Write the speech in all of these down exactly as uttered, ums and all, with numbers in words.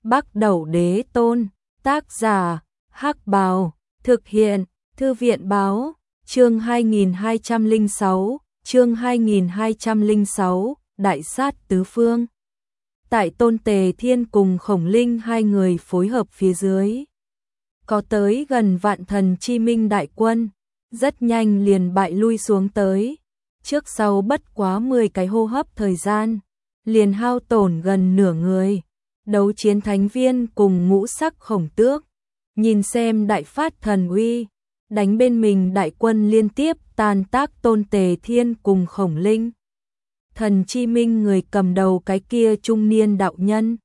Bắc Đẩu Đế Tôn, tác giả, Hắc Bào, thực hiện, Thư viện Báo, chương hai nghìn hai trăm lẻ sáu, chương hai nghìn hai trăm lẻ sáu, Đại sát tứ phương. Tại Tôn Tề Thiên cùng Khổng Linh hai người phối hợp phía dưới, có tới gần vạn thần chi minh đại quân, rất nhanh liền bại lui xuống tới, trước sau bất quá mười cái hô hấp thời gian, liền hao tổn gần nửa người. Đấu chiến thánh viên cùng ngũ sắc khổng tước, nhìn xem đại phát thần uy, đánh bên mình đại quân liên tiếp tàn tác Tôn Tề Thiên cùng Khổng Linh. Thần chi minh người cầm đầu cái kia trung niên đạo nhân,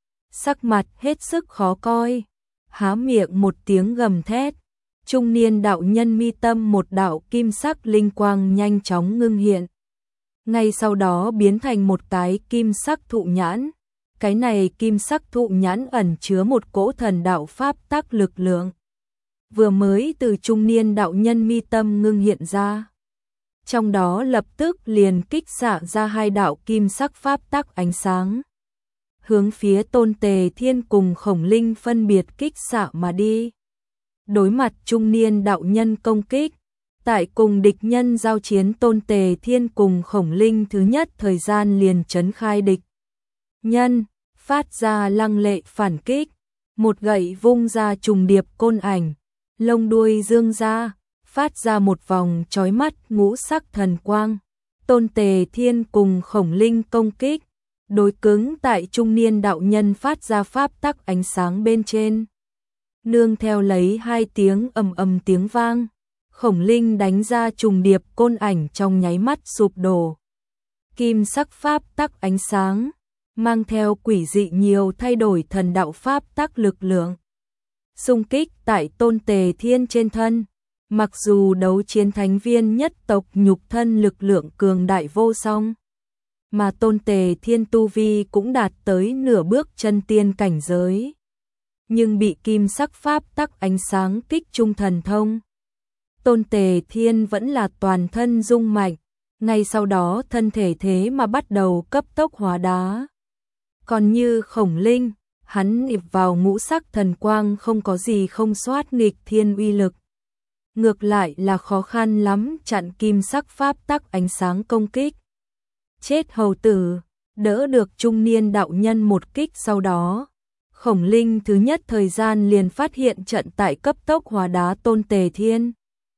sắc mặt hết sức khó coi, há miệng một tiếng gầm thét. Trung niên đạo nhân mi tâm một đạo kim sắc linh quang nhanh chóng ngưng hiện, ngay sau đó biến thành một cái kim sắc thụ nhãn. Cái này kim sắc thụ nhãn ẩn chứa một cỗ thần đạo pháp tắc lực lượng, vừa mới từ trung niên đạo nhân mi tâm ngưng hiện ra, trong đó lập tức liền kích xạ ra hai đạo kim sắc pháp tắc ánh sáng, hướng phía Tôn Tề Thiên cùng Khổng Linh phân biệt kích xạ mà đi. Đối mặt trung niên đạo nhân công kích, tại cùng địch nhân giao chiến Tôn Tề Thiên cùng Khổng Linh thứ nhất thời gian liền trấn khai địch nhân, phát ra lăng lệ phản kích, một gậy vung ra trùng điệp côn ảnh, lông đuôi dương ra, phát ra một vòng chói mắt ngũ sắc thần quang. Tôn Tề Thiên cùng Khổng Linh công kích, đối cứng tại trung niên đạo nhân phát ra pháp tắc ánh sáng bên trên. Nương theo lấy hai tiếng ầm ầm tiếng vang, Khổng Linh đánh ra trùng điệp côn ảnh trong nháy mắt sụp đổ. Kim sắc pháp tắc ánh sáng mang theo quỷ dị nhiều thay đổi thần đạo pháp tắc lực lượng, xung kích tại Tôn Tề Thiên trên thân. Mặc dù đấu chiến thánh viên nhất tộc nhục thân lực lượng cường đại vô song, mà Tôn Tề Thiên tu vi cũng đạt tới nửa bước chân tiên cảnh giới, nhưng bị kim sắc pháp tắc ánh sáng kích trung thần thông, Tôn Tề Thiên vẫn là toàn thân rung mạnh, ngay sau đó thân thể thế mà bắt đầu cấp tốc hóa đá. Còn như Khổng Linh, hắn ịp vào ngũ sắc thần quang không có gì không soát nghịch thiên uy lực, ngược lại là khó khăn lắm chặn kim sắc pháp tắc ánh sáng công kích. Chết hầu tử, đỡ được trung niên đạo nhân một kích sau đó, Khổng Linh thứ nhất thời gian liền phát hiện trận tại cấp tốc hóa đá Tôn Tề Thiên.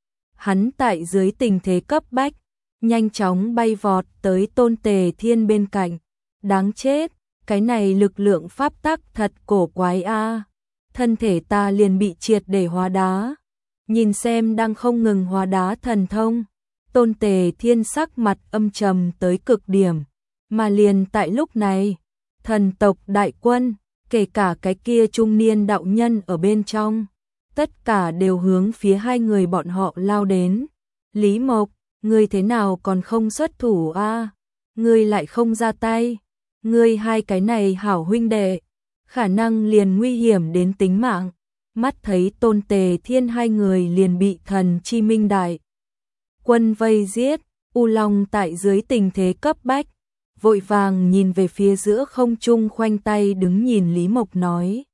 Hắn tại dưới tình thế cấp bách, nhanh chóng bay vọt tới Tôn Tề Thiên bên cạnh. Đáng chết, cái này lực lượng pháp tắc thật cổ quái a. Thân thể ta liền bị triệt để hóa đá. Nhìn xem đang không ngừng hóa đá thần thông, Tôn Tề Thiên sắc mặt âm trầm tới cực điểm, mà liền tại lúc này, thần tộc đại quân, kể cả cái kia trung niên đạo nhân ở bên trong, tất cả đều hướng phía hai người bọn họ lao đến. Lý Mộc, ngươi thế nào còn không xuất thủ a? Ngươi lại không ra tay, ngươi hai cái này hảo huynh đệ, khả năng liền nguy hiểm đến tính mạng. Mắt thấy Tôn Tề Thiên hai người liền bị thần chi minh đại quân vây giết, U Long tại dưới tình thế cấp bách, vội vàng nhìn về phía giữa không trung khoanh tay đứng nhìn Lý Mộc nói: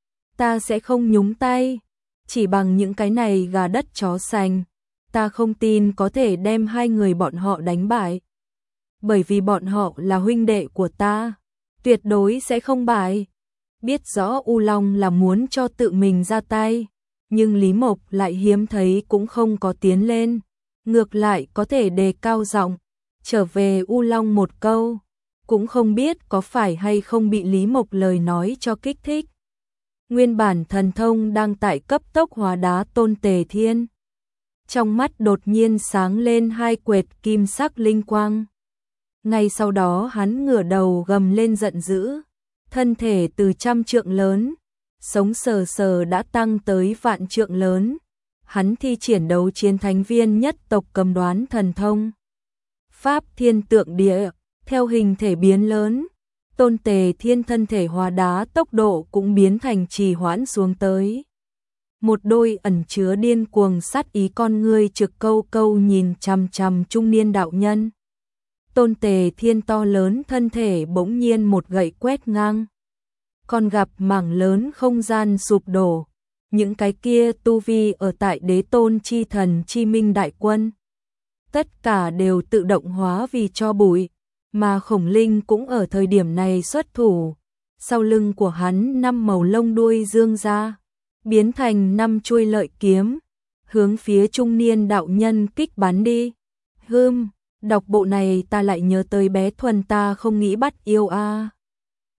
ta sẽ không nhúng tay, chỉ bằng những cái này gà đất chó sành, ta không tin có thể đem hai người bọn họ đánh bại. Bởi vì bọn họ là huynh đệ của ta, tuyệt đối sẽ không bại. Biết rõ U Long là muốn cho tự mình ra tay, nhưng Lý Mộc lại hiếm thấy cũng không có tiến lên, ngược lại có thể đề cao giọng trở về U Long một câu, cũng không biết có phải hay không bị Lý Mộc lời nói cho kích thích. Nguyên bản thần thông đang tại cấp tốc hóa đá Tôn Tề Thiên, trong mắt đột nhiên sáng lên hai quệt kim sắc linh quang. Ngay sau đó hắn ngửa đầu gầm lên giận dữ, thân thể từ trăm trượng lớn, sống sờ sờ đã tăng tới vạn trượng lớn. Hắn thi triển đấu chiến thánh viên nhất tộc cầm đoán thần thông Pháp Thiên Tượng Địa, theo hình thể biến lớn, Tôn Tề Thiên thân thể hóa đá tốc độ cũng biến thành trì hoãn xuống tới. Một đôi ẩn chứa điên cuồng sát ý con ngươi trực câu câu nhìn chằm chằm trung niên đạo nhân. Tôn Tề Thiên to lớn thân thể bỗng nhiên một gậy quét ngang, còn gặp mảng lớn không gian sụp đổ. Những cái kia tu vi ở tại đế tôn chi thần chi minh đại quân. Tất cả đều tự động hóa vì tro bụi, mà Khổng Linh cũng ở thời điểm này xuất thủ. Sau lưng của hắn năm màu lông đuôi dương ra, biến thành năm chuôi lợi kiếm, hướng phía trung niên đạo nhân kích bắn đi. Hừm, đọc bộ này ta lại nhớ tới bé Thuần ta không nghĩ bắt yêu a.